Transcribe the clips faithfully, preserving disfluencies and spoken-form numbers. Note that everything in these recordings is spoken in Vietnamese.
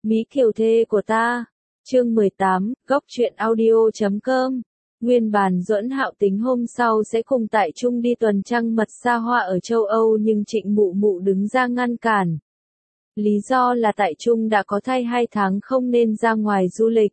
Mỹ Kiều thê của ta. Chương mười tám, góc truyện audio chấm com. Nguyên bản Duẫn Hạo tính hôm sau sẽ cùng Tại Trung đi tuần trăng mật xa hoa ở châu Âu, nhưng Trịnh Mụ Mụ đứng ra ngăn cản. Lý do là Tại Trung đã có thai hai tháng không nên ra ngoài du lịch.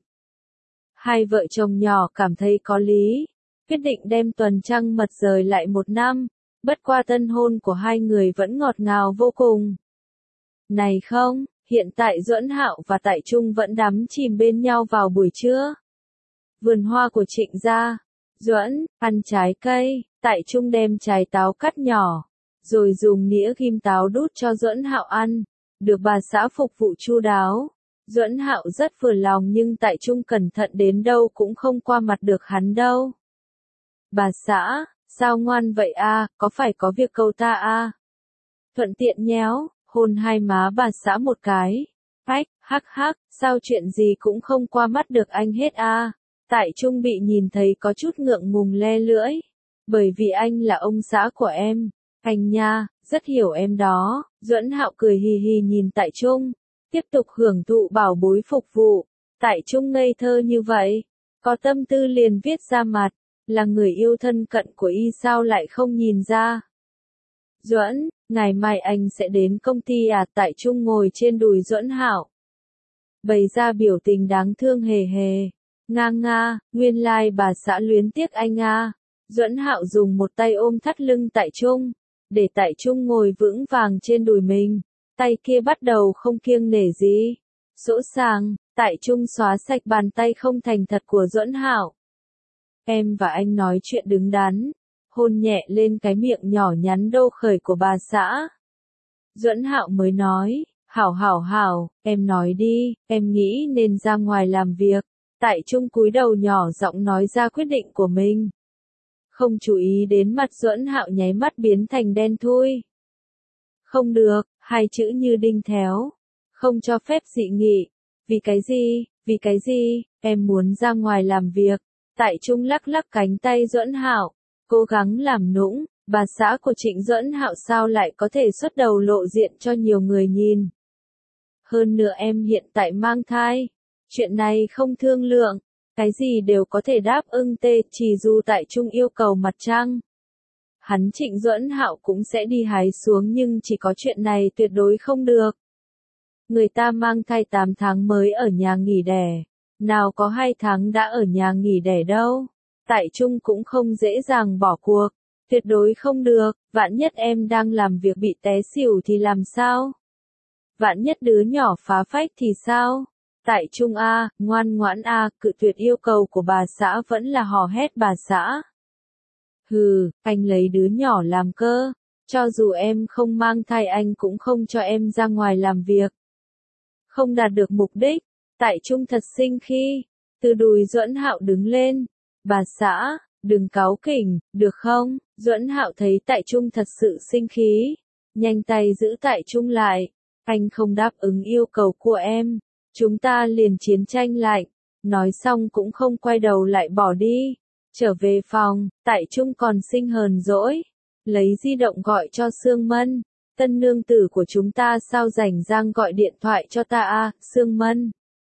Hai vợ chồng nhỏ cảm thấy có lý, quyết định đem tuần trăng mật rời lại một năm, bất qua tân hôn của hai người vẫn ngọt ngào vô cùng. Này không, hiện tại Duẫn Hạo và Tại Trung vẫn đắm chìm bên nhau vào buổi trưa. Vườn hoa của Trịnh gia, Duẫn, ăn trái cây, Tại Trung đem trái táo cắt nhỏ, rồi dùng nĩa ghim táo đút cho Duẫn Hạo ăn, được bà xã phục vụ chu đáo. Duẫn Hạo rất vừa lòng, nhưng Tại Trung cẩn thận đến đâu cũng không qua mặt được hắn đâu. Bà xã, sao ngoan vậy a, có phải có việc cầu ta a? Thuận tiện nhéo, hôn hai má bà xã một cái. Ách, hắc hắc, sao chuyện gì cũng không qua mắt được anh hết a? Tại Trung bị nhìn thấy có chút ngượng ngùng le lưỡi. Bởi vì anh là ông xã của em. Anh nha, rất hiểu em đó. Duẫn Hạo cười hì hì nhìn Tại Trung, tiếp tục hưởng thụ bảo bối phục vụ. Tại Trung ngây thơ như vậy, có tâm tư liền viết ra mặt, là người yêu thân cận của y sao lại không nhìn ra. Duẫn, ngày mai anh sẽ đến công ty à? Tại Trung ngồi trên đùi Duẫn Hạo, bày ra biểu tình đáng thương hề hề. Nga nga, nguyên lai like bà xã luyến tiếc anh à. Duẫn Hạo dùng một tay ôm thắt lưng Tại Trung, để Tại Trung ngồi vững vàng trên đùi mình. Tay kia bắt đầu không kiêng nể gì. Dỗ dàng, Tại Trung xóa sạch bàn tay không thành thật của Duẫn Hạo. Em và anh nói chuyện đứng đắn, hôn nhẹ lên cái miệng nhỏ nhắn đô khởi của bà xã. Duẫn Hạo mới nói, hảo hảo hảo, em nói đi, em nghĩ nên ra ngoài làm việc. Tại Trung cúi đầu nhỏ giọng nói ra quyết định của mình. Không chú ý đến mặt Duẫn Hạo nháy mắt biến thành đen thui. Không được, hai chữ như đinh théo. Không cho phép dị nghị. Vì cái gì, vì cái gì, em muốn ra ngoài làm việc. Tại Trung lắc lắc cánh tay Duẫn Hạo, cố gắng làm nũng. Bà xã của Trịnh Duẫn Hạo sao lại có thể xuất đầu lộ diện cho nhiều người nhìn. Hơn nữa em hiện tại mang thai. Chuyện này không thương lượng. Cái gì đều có thể đáp ưng tê, chỉ dù Tại Trung yêu cầu mặt trăng. Hắn Trịnh Duẫn Hạo cũng sẽ đi hái xuống, nhưng chỉ có chuyện này tuyệt đối không được. Người ta mang thai tám tháng mới ở nhà nghỉ đẻ. Nào có hai tháng đã ở nhà nghỉ đẻ đâu. Tại Trung cũng không dễ dàng bỏ cuộc. Tuyệt đối không được, vạn nhất em đang làm việc bị té xỉu thì làm sao? Vạn nhất đứa nhỏ phá phách thì sao? Tại Trung a, ngoan ngoãn a, cự tuyệt yêu cầu của bà xã vẫn là hò hét bà xã. Hừ, anh lấy đứa nhỏ làm cơ. Cho dù em không mang thai anh cũng không cho em ra ngoài làm việc. Không đạt được mục đích. Tại Trung thật sinh khi. Từ đùi Duẫn Hạo đứng lên. Bà xã, đừng cáu kỉnh, được không? Duẫn Hạo thấy Tại Trung thật sự sinh khí. Nhanh tay giữ Tại Trung lại. Anh không đáp ứng yêu cầu của em. Chúng ta liền chiến tranh lạnh. Nói xong cũng không quay đầu lại bỏ đi. Trở về phòng, Tại Trung còn sinh hờn dỗi. Lấy di động gọi cho Sương Mân. Tân nương tử của chúng ta sao rảnh rang gọi điện thoại cho ta a, à, Sương Mân.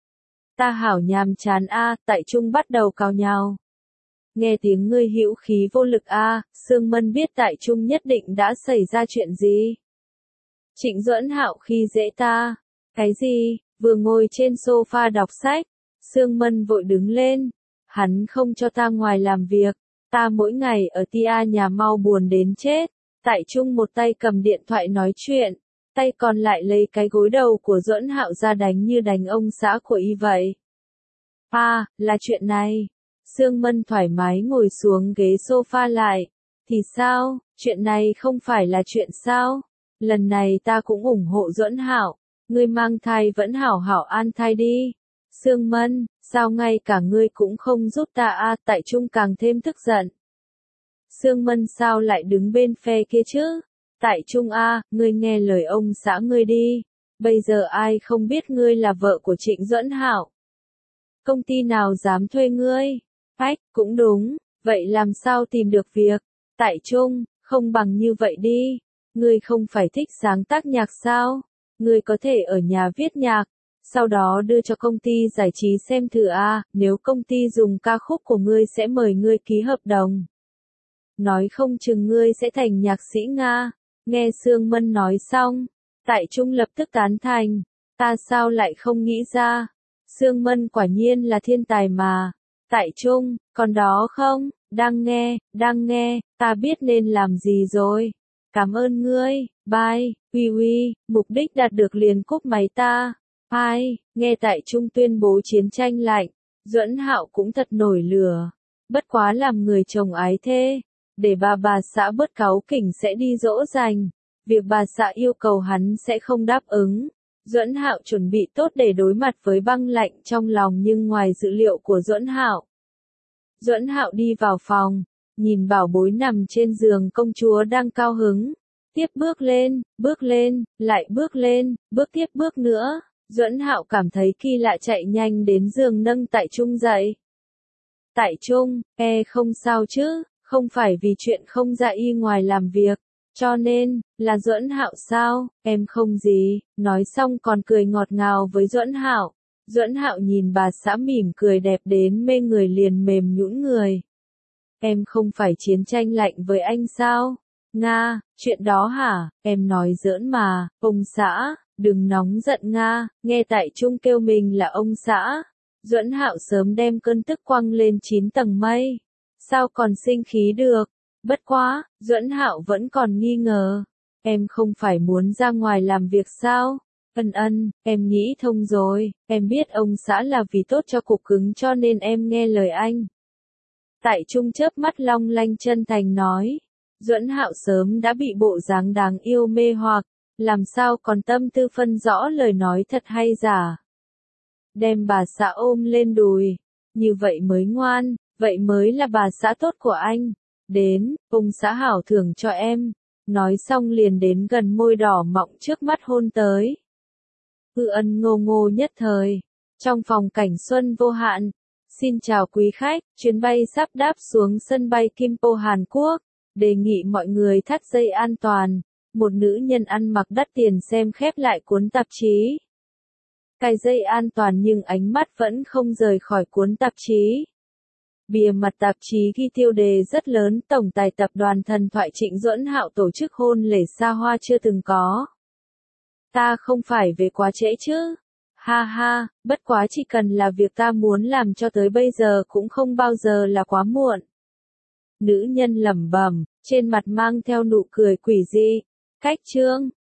Ta hảo nhàm chán a, à, Tại Trung bắt đầu cào nhào. Nghe tiếng ngươi hữu khí vô lực a, à, Sương Mân biết Tại Trung nhất định đã xảy ra chuyện gì. Trịnh Duẫn Hạo khi dễ ta. Cái gì? Vừa ngồi trên sofa đọc sách, Sương Mân vội đứng lên. Hắn không cho ta ngoài làm việc, ta mỗi ngày ở tia nhà mau buồn đến chết. Tại Trung một tay cầm điện thoại nói chuyện, tay còn lại lấy cái gối đầu của Duẫn Hạo ra đánh như đánh ông xã của y vậy. À, là chuyện này. Sương Mân thoải mái ngồi xuống ghế sofa lại. Thì sao, chuyện này không phải là chuyện sao? Lần này ta cũng ủng hộ Duẫn Hạo. Ngươi mang thai vẫn hảo hảo an thai đi. Sương Mân, sao ngay cả ngươi cũng không giúp ta a? À, Tại Trung càng thêm tức giận. Sương Mân sao lại đứng bên phe kia chứ? Tại Trung a, à, ngươi nghe lời ông xã ngươi đi. Bây giờ ai không biết ngươi là vợ của Trịnh Duẫn Hạo? Công ty nào dám thuê ngươi? Ách, cũng đúng, vậy làm sao tìm được việc? Tại Trung, không bằng như vậy đi. Ngươi không phải thích sáng tác nhạc sao? Ngươi có thể ở nhà viết nhạc. sau đó đưa cho công ty giải trí xem thử a, nếu công ty dùng ca khúc của ngươi sẽ mời ngươi ký hợp đồng. Nói không chừng ngươi sẽ thành nhạc sĩ Nga. Nghe Sương Mân nói xong, Tại Trung lập tức tán thành, ta sao lại không nghĩ ra, Sương Mân quả nhiên là thiên tài mà. Tại Trung, còn đó không, đang nghe, đang nghe, ta biết nên làm gì rồi. Cảm ơn ngươi, bye, uy uy, mục đích đạt được liền cúp máy ta. Hai, nghe Tại Trung tuyên bố chiến tranh lạnh, Duẫn Hạo cũng thật nổi lửa. Bất quá làm người chồng ái thê, để bà bà xã bớt cáu kỉnh sẽ đi dỗ dành. Việc bà xã yêu cầu hắn sẽ không đáp ứng. Duẫn Hạo chuẩn bị tốt để đối mặt với băng lạnh trong lòng nhưng ngoài dự liệu của Duẫn Hạo. Duẫn Hạo đi vào phòng, nhìn bảo bối nằm trên giường công chúa đang cao hứng. Tiếp bước lên, bước lên, lại bước lên, bước tiếp bước nữa. Duẫn Hạo cảm thấy kỳ lạ chạy nhanh đến giường nâng Tại Trung dậy. Tại Trung, e không sao chứ, không phải vì chuyện không dạ y ngoài làm việc. Cho nên, là Duẫn Hạo sao, em không gì, nói xong còn cười ngọt ngào với Duẫn Hạo. Duẫn Hạo nhìn bà xã mỉm cười đẹp đến mê người liền mềm nhũn người. Em không phải chiến tranh lạnh với anh sao? Nga, chuyện đó hả, em nói giỡn mà, ông xã, đừng nóng giận Nga, nghe Tại Trung kêu mình là ông xã. Duẫn Hạo sớm đem cơn tức quăng lên chín tầng mây. Sao còn sinh khí được? Bất quá, Duẫn Hạo vẫn còn nghi ngờ. Em không phải muốn ra ngoài làm việc sao? Ân ân, em nghĩ thông rồi, em biết ông xã là vì tốt cho cục cứng cho nên em nghe lời anh. Tại Trung chớp mắt long lanh chân thành nói. Duẫn Hạo sớm đã bị bộ dáng đáng yêu mê hoặc, làm sao còn tâm tư phân rõ lời nói thật hay giả. Đem bà xã ôm lên đùi, như vậy mới ngoan, vậy mới là bà xã tốt của anh. Đến, ông xã hảo thưởng cho em. Nói xong liền đến gần môi đỏ mọng trước mắt hôn tới. Hư ân ngô ngô nhất thời. Trong phòng cảnh xuân vô hạn. Xin chào quý khách, chuyến bay sắp đáp xuống sân bay Kimpo Hàn Quốc. Đề nghị mọi người thắt dây an toàn. Một nữ nhân ăn mặc đắt tiền xem khép lại cuốn tạp chí. Cài dây an toàn nhưng ánh mắt vẫn không rời khỏi cuốn tạp chí. Bìa mặt tạp chí ghi tiêu đề rất lớn, tổng tài tập đoàn thần thoại Trịnh Duẫn Hạo tổ chức hôn lễ xa hoa chưa từng có. Ta không phải về quá trễ chứ? Ha ha, bất quá chỉ cần là việc ta muốn làm cho tới bây giờ cũng không bao giờ là quá muộn. Nữ nhân lẩm bẩm, trên mặt mang theo nụ cười quỷ dị. Cách chương